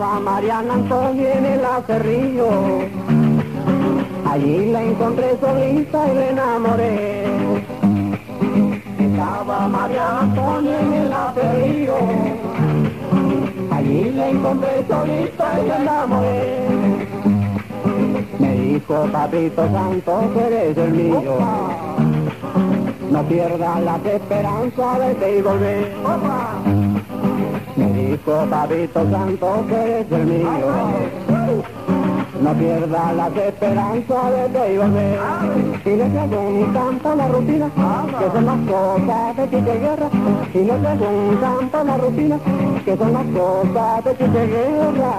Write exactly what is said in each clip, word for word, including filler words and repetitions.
Estaba Mariana Antonia en el acerrillo, allí la encontré solita y le enamoré. Estaba Mariana Antonia en el acerrillo, allí la encontré solita y le enamoré. Me dijo, papito santo, que eres el mío, no pierdas la esperanza de verte y volver. Me dijo, papito santo, que eres el mío, no pierdas la esperanza de verte y volver. Y le preguntan por la rutina, que son las cosas de Chiche Guerra. Y le preguntan por la rutina, que son las cosas de Chiche Guerra.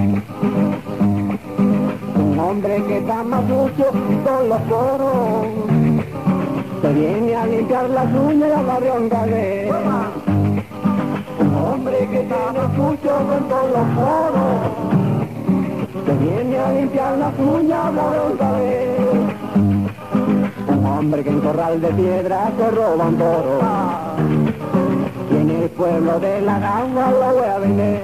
Un hombre que está más sucio con los poros, se viene a limpiar las uñas y a la riongadera. Un hombre que está más sucio con todos los poros, se viene a limpiar las uñas y a la riongadera. Un hombre que en corral de piedra se roba un toro, y en el pueblo de la Gamba lo voy a vender.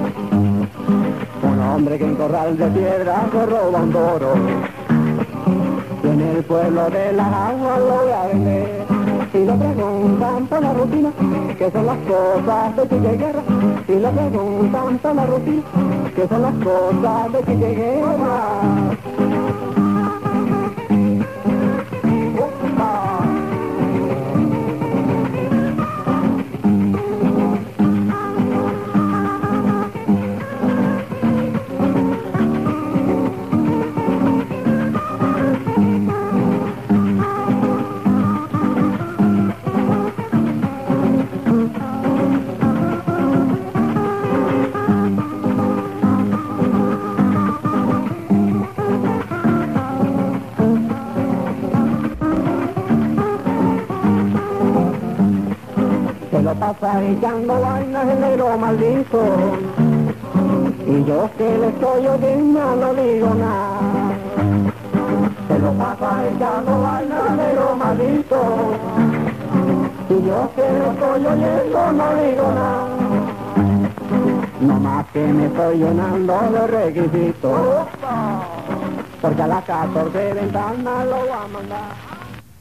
Un hombre que en corral de piedra se roba un toro, y en el pueblo de la agua lo voy a vender. Y le preguntan por la rutina, que son las cosas de Chiche Guerra. Y le preguntan por la rutina, que son las cosas de Chiche Guerra. Se lo pasa echando vainas el negro maldito, y yo que le estoy oyendo no digo nada. Se lo pasa echando vainas el negro maldito, y yo que le estoy oyendo no digo nada. No más que me estoy llenando de requisitos, porque a las catorce ventanas lo voy a mandar.